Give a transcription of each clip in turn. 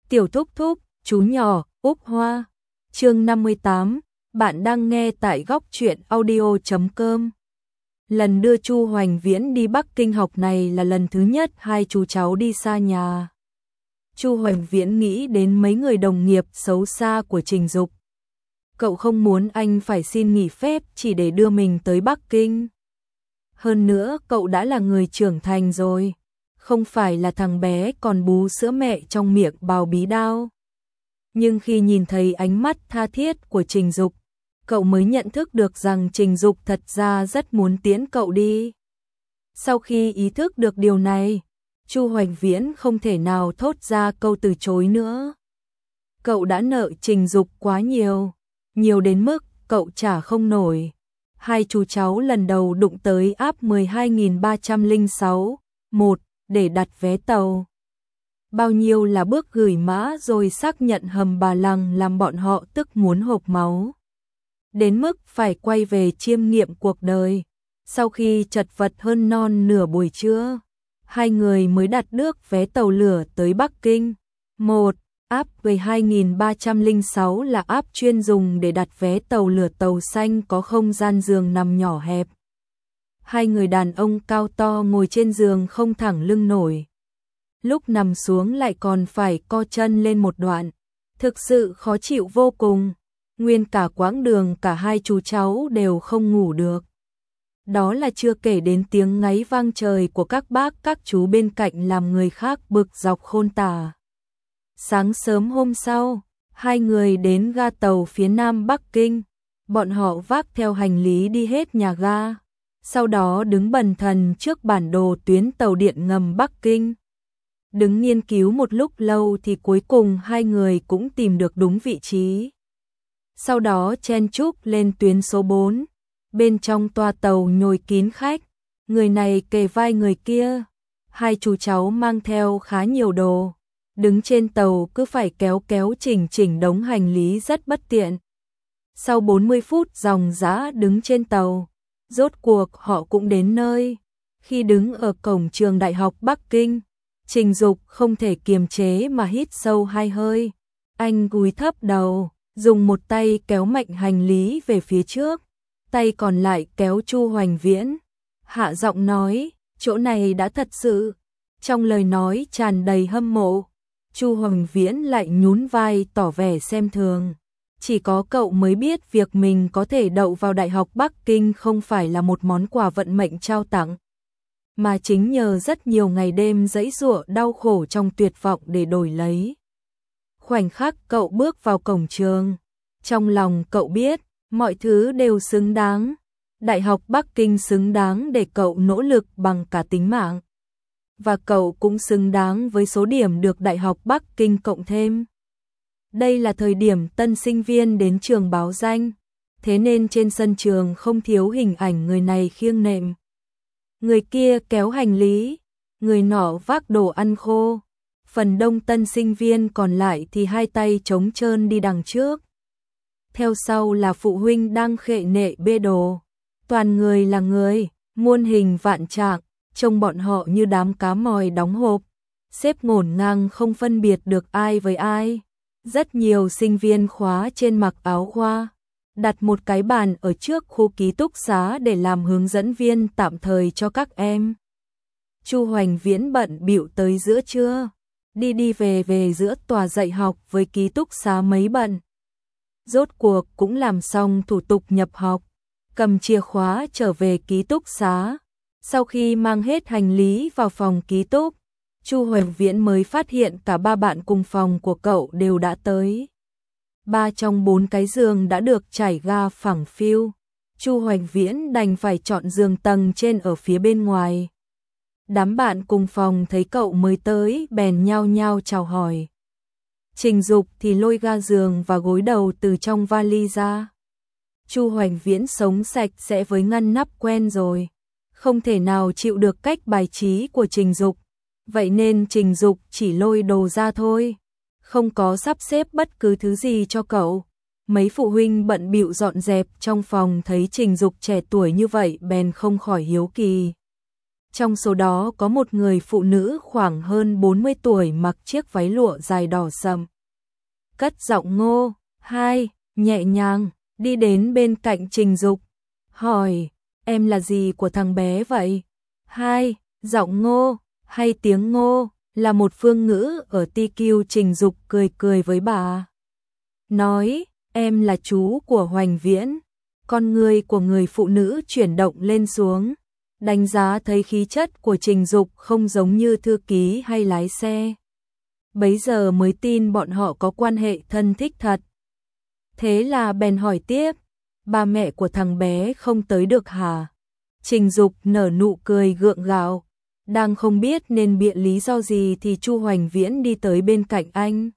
Tiểu thúc thúc, chú nhỏ, Úc Hoa. Chương 58, bạn đang nghe tại góc truyện audio.com. Lần đưa Chu Hoành Viễn đi Bắc Kinh học này là lần thứ nhất hai chú cháu đi xa nhà. Chu Hoành Viễn nghĩ đến mấy người đồng nghiệp xấu xa của Trình Dục. Cậu không muốn anh phải xin nghỉ phép chỉ để đưa mình tới Bắc Kinh. Hơn nữa cậu đã là người trưởng thành rồi, không phải là thằng bé còn bú sữa mẹ trong miệng bào bí đao. Nhưng khi nhìn thấy ánh mắt tha thiết của Trình Dục, cậu mới nhận thức được rằng Trình Dục thật ra rất muốn tiễn cậu đi. Sau khi ý thức được điều này, Chu Hoành Viễn không thể nào thốt ra câu từ chối nữa. Cậu đã nợ Trình Dục quá nhiều, nhiều đến mức cậu trả không nổi. Hai chú cháu lần đầu đụng tới app 12.306 1 để đặt vé tàu. Bao nhiêu là bước gửi mã rồi xác nhận hầm Bà Lằng làm bọn họ tức muốn hộc máu. Đến mức phải quay về chiêm nghiệm cuộc đời. Sau khi chật vật hơn non nửa buổi trưa, hai người mới đặt được vé tàu lửa tới Bắc Kinh. Một, app 12.306 là app chuyên dùng để đặt vé tàu lửa tàu xanh có không gian giường nằm nhỏ hẹp. Hai người đàn ông cao to ngồi trên giường không thẳng lưng nổi. Lúc nằm xuống lại còn phải co chân lên một đoạn. Thực sự khó chịu vô cùng. Nguyên cả quãng đường cả hai chú cháu đều không ngủ được. Đó là chưa kể đến tiếng ngáy vang trời của các bác các chú bên cạnh làm người khác bực dọc khôn tả. Sáng sớm hôm sau, hai người đến ga tàu phía nam Bắc Kinh. Bọn họ vác theo hành lý đi hết nhà ga. Sau đó đứng bần thần trước bản đồ tuyến tàu điện ngầm Bắc Kinh. Đứng nghiên cứu một lúc lâu thì cuối cùng hai người cũng tìm được đúng vị trí. Sau đó chen chúc lên tuyến số 4. Bên trong toa tàu nhồi kín khách, người này kề vai người kia. Hai chú cháu mang theo khá nhiều đồ. Đứng trên tàu cứ phải kéo chỉnh đống hành lý rất bất tiện. Sau 40 phút ròng rã đứng trên tàu, rốt cuộc họ cũng đến nơi. Khi đứng ở cổng trường Đại học Bắc Kinh, Trình Dục không thể kiềm chế mà hít sâu hai hơi. Anh cúi thấp đầu, dùng một tay kéo mạnh hành lý về phía trước, tay còn lại kéo Chu Hoành Viễn. Hạ giọng nói, chỗ này đã thật sự. Trong lời nói tràn đầy hâm mộ. Chu Hoành Viễn lại nhún vai tỏ vẻ xem thường. Chỉ có cậu mới biết việc mình có thể đậu vào Đại học Bắc Kinh không phải là một món quà vận mệnh trao tặng, mà chính nhờ rất nhiều ngày đêm giãy giụa đau khổ trong tuyệt vọng để đổi lấy. Khoảnh khắc cậu bước vào cổng trường, trong lòng cậu biết, mọi thứ đều xứng đáng. Đại học Bắc Kinh xứng đáng để cậu nỗ lực bằng cả tính mạng. Và cậu cũng xứng đáng với số điểm được Đại học Bắc Kinh cộng thêm. Đây là thời điểm tân sinh viên đến trường báo danh, thế nên trên sân trường không thiếu hình ảnh người này khiêng nệm, người kia kéo hành lý, người nọ vác đồ ăn khô. Phần đông tân sinh viên còn lại thì hai tay trống trơn đi đằng trước. Theo sau là phụ huynh đang khệ nệ bê đồ. Toàn người là người, muôn hình vạn trạng, trông bọn họ như đám cá mòi đóng hộp, xếp ngổn ngang không phân biệt được ai với ai. Rất nhiều sinh viên khóa trên mặc áo khoa, đặt một cái bàn ở trước khu ký túc xá để làm hướng dẫn viên tạm thời cho các em. Chu Hoành Viễn bận bịu tới giữa trưa, đi về giữa tòa dạy học với ký túc xá mấy bận. Rốt cuộc cũng làm xong thủ tục nhập học, cầm chìa khóa trở về ký túc xá. Sau khi mang hết hành lý vào phòng ký túc, Chu Hoành Viễn mới phát hiện cả ba bạn cùng phòng của cậu đều đã tới. 3 trong 4 cái giường đã được trải ga phẳng phiu. Chu Hoành Viễn đành phải chọn giường tầng trên ở phía bên ngoài. Đám bạn cùng phòng thấy cậu mới tới bèn nhao nhao chào hỏi. Trình Dục thì lôi ga giường và gối đầu từ trong vali ra. Chu Hoành Viễn sống sạch sẽ với ngăn nắp quen rồi, không thể nào chịu được cách bài trí của Trình Dục. Vậy nên Trình Dục chỉ lôi đồ ra thôi, không có sắp xếp bất cứ thứ gì cho cậu. Mấy phụ huynh bận bịu dọn dẹp trong phòng thấy Trình Dục trẻ tuổi như vậy bèn không khỏi hiếu kỳ. Trong số đó có một người phụ nữ khoảng hơn 40 tuổi mặc chiếc váy lụa dài đỏ sậm. Cất giọng ngô, hai, nhẹ nhàng, đi đến bên cạnh Trình Dục, hỏi, em là gì của thằng bé vậy? Hai, giọng ngô, hay tiếng ngô, là một phương ngữ ở TQ. Trình Dục cười cười với bà. Nói, em là chú của Hoành Viễn. Con người của người phụ nữ chuyển động lên xuống. Đánh giá thấy khí chất của Trình Dục không giống như thư ký hay lái xe. Bấy giờ mới tin bọn họ có quan hệ thân thích thật. Thế là bèn hỏi tiếp, ba mẹ của thằng bé không tới được hả? Trình Dục nở nụ cười gượng gạo, đang không biết nên bịa lý do gì thì Chu Hoành Viễn đi tới bên cạnh anh.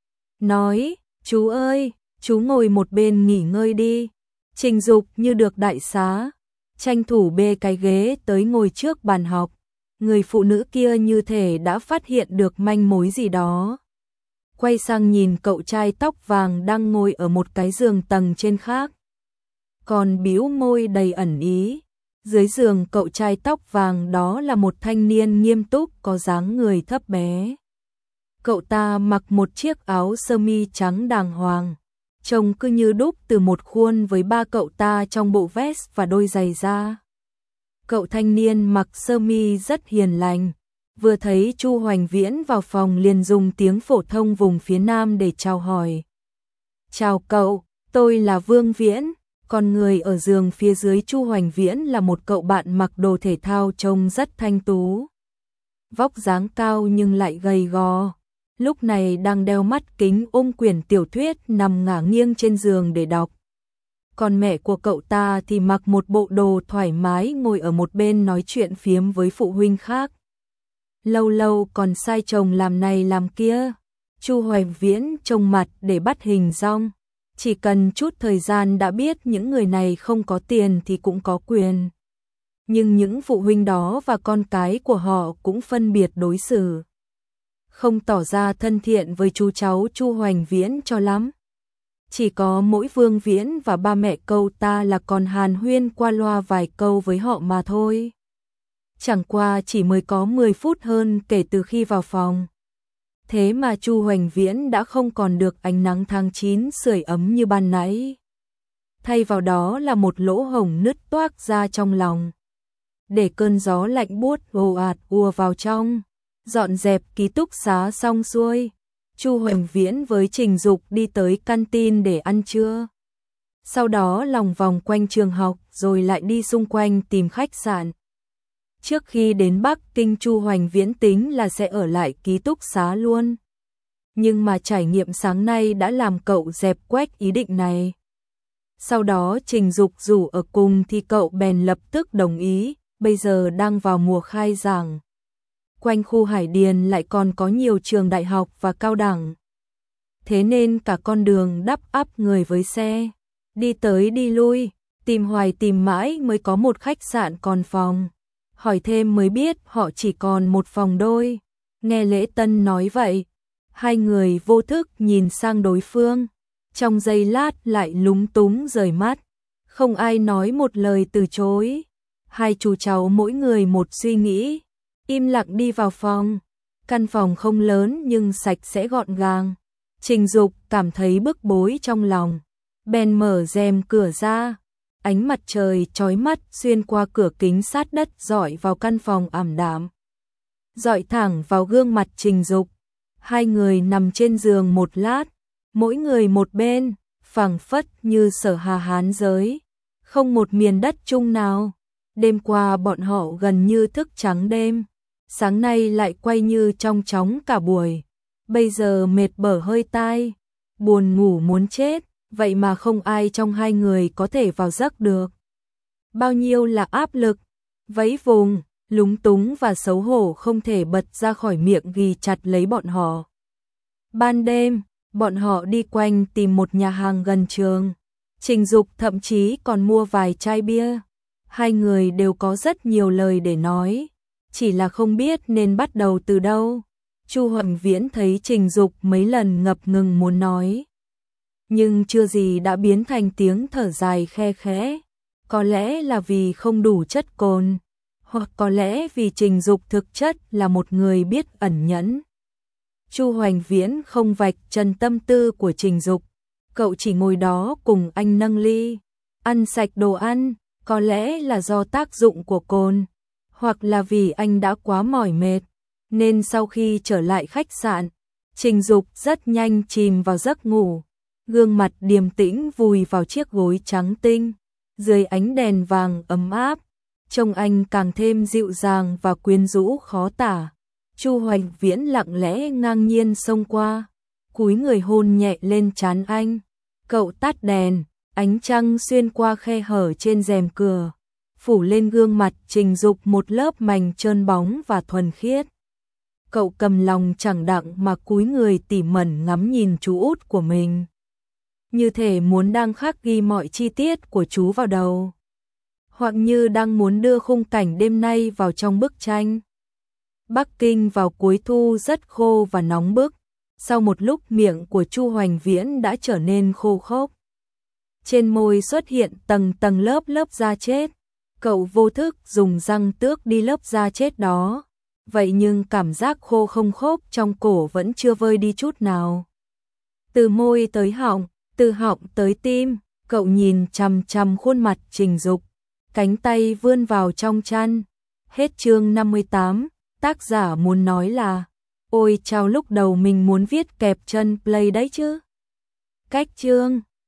Nói, chú ơi, chú ngồi một bên nghỉ ngơi đi. Trình Dục như được đại xá, tranh thủ bê cái ghế tới ngồi trước bàn học. Người phụ nữ kia như thể đã phát hiện được manh mối gì đó. Quay sang nhìn cậu trai tóc vàng đang ngồi ở một cái giường tầng trên khác. Còn bĩu môi đầy ẩn ý. Dưới giường cậu trai tóc vàng đó là một thanh niên nghiêm túc có dáng người thấp bé. Cậu ta mặc một chiếc áo sơ mi trắng đàng hoàng, trông cứ như đúc từ một khuôn với ba cậu ta trong bộ vest và đôi giày da. Cậu thanh niên mặc sơ mi rất hiền lành, vừa thấy Chu Hoành Viễn vào phòng liền dùng tiếng phổ thông vùng phía Nam để chào hỏi. Chào cậu, tôi là Vương Viễn. Còn người ở giường phía dưới Chu Hoành Viễn là một cậu bạn mặc đồ thể thao trông rất thanh tú. Vóc dáng cao nhưng lại gầy gò. Lúc này đang đeo mắt kính ôm quyển tiểu thuyết nằm ngả nghiêng trên giường để đọc. Còn mẹ của cậu ta thì mặc một bộ đồ thoải mái ngồi ở một bên nói chuyện phiếm với phụ huynh khác. Lâu lâu còn sai chồng làm này làm kia. Chu Hoành Viễn trông mặt để bắt hình dong. Chỉ cần chút thời gian đã biết những người này không có tiền thì cũng có quyền. Nhưng những phụ huynh đó và con cái của họ cũng phân biệt đối xử. Không tỏ ra thân thiện với chú cháu Chu Hoành Viễn cho lắm. Chỉ có mỗi Vương Viễn và ba mẹ cậu ta là còn hàn huyên qua loa vài câu với họ mà thôi. Chẳng qua chỉ mới có 10 phút hơn kể từ khi vào phòng. Thế mà Chu Hoành Viễn đã không còn được ánh nắng tháng 9 sưởi ấm như ban nãy. Thay vào đó là một lỗ hổng nứt toác ra trong lòng. Để cơn gió lạnh buốt ồ ạt ùa vào trong. Dọn dẹp ký túc xá xong xuôi, Chu Hoành Viễn với Trình Dục đi tới canteen để ăn trưa. Sau đó lòng vòng quanh trường học rồi lại đi xung quanh tìm khách sạn. Trước khi đến Bắc Kinh Chu Hoành Viễn tính là sẽ ở lại ký túc xá luôn. Nhưng mà trải nghiệm sáng nay đã làm cậu dẹp quách ý định này. Sau đó Trình Dục rủ ở cùng thì cậu bèn lập tức đồng ý, bây giờ đang vào mùa khai giảng. Quanh khu Hải Điền lại còn có nhiều trường đại học và cao đẳng. Thế nên cả con đường đắp ắp người với xe. Đi tới đi lui, tìm hoài tìm mãi mới có một khách sạn còn phòng. Hỏi thêm mới biết họ chỉ còn một phòng đôi. Nghe Lễ Tân nói vậy, hai người vô thức nhìn sang đối phương. Trong giây lát lại lúng túng rời mắt. Không ai nói một lời từ chối. Hai chú cháu mỗi người một suy nghĩ. Im lặng đi vào phòng. Căn phòng không lớn nhưng sạch sẽ gọn gàng. Trình Dục cảm thấy bức bối trong lòng. Bèn mở rèm cửa ra. Ánh mặt trời chói mắt xuyên qua cửa kính sát đất rọi vào căn phòng ảm đạm. Rọi thẳng vào gương mặt Trình Dục. Hai người nằm trên giường một lát. Mỗi người một bên, phảng phất như Sở Hà hán giới. Không một miền đất chung nào. Đêm qua bọn họ gần như thức trắng đêm. Sáng nay lại quay như trong chóng cả buổi. Bây giờ mệt bở hơi tai, buồn ngủ muốn chết, vậy mà không ai trong hai người có thể vào giấc được. Bao nhiêu là áp lực, vẫy vùng, lúng túng và xấu hổ không thể bật ra khỏi miệng ghi chặt lấy bọn họ. Ban đêm, bọn họ đi quanh tìm một nhà hàng gần trường. Trình Dục thậm chí còn mua vài chai bia. Hai người đều có rất nhiều lời để nói. Chỉ là không biết nên bắt đầu từ đâu. Chu Hoành Viễn thấy Trình Dục mấy lần ngập ngừng muốn nói. Nhưng chưa gì đã biến thành tiếng thở dài khe khẽ. Có lẽ là vì không đủ chất cồn. Hoặc có lẽ vì Trình Dục thực chất là một người biết ẩn nhẫn. Chu Hoành Viễn không vạch trần tâm tư của Trình Dục, cậu chỉ ngồi đó cùng anh nâng ly, ăn sạch đồ ăn, có lẽ là do tác dụng của cồn, hoặc là vì anh đã quá mỏi mệt, nên sau khi trở lại khách sạn, Trình Dục rất nhanh chìm vào giấc ngủ, gương mặt điềm tĩnh vùi vào chiếc gối trắng tinh, dưới ánh đèn vàng ấm áp, trông anh càng thêm dịu dàng và quyến rũ khó tả. Chu Hoành Viễn lặng lẽ ngang nhiên xông qua, cúi người hôn nhẹ lên trán anh. Cậu tắt đèn, ánh trăng xuyên qua khe hở trên rèm cửa, phủ lên gương mặt Trình Dục một lớp mành trơn bóng và thuần khiết. Cậu cầm lòng chẳng đặng mà cúi người tỉ mẩn ngắm nhìn chú út của mình, như thể muốn đang khắc ghi mọi chi tiết của chú vào đầu, hoặc như đang muốn đưa khung cảnh đêm nay vào trong bức tranh. Bắc Kinh vào cuối thu rất khô và nóng bức, sau một lúc miệng của Chu Hoành Viễn đã trở nên khô khốc. Trên môi xuất hiện tầng tầng lớp lớp da chết, cậu vô thức dùng răng tước đi lớp da chết đó, vậy nhưng cảm giác khô không khốc trong cổ vẫn chưa vơi đi chút nào. Từ môi tới họng, từ họng tới tim, cậu nhìn chằm chằm khuôn mặt Trình Dục, cánh tay vươn vào trong chăn. Hết chương 58, tác giả muốn nói là, ôi chao lúc đầu mình muốn viết kẹp chân play đấy chứ. Cách chương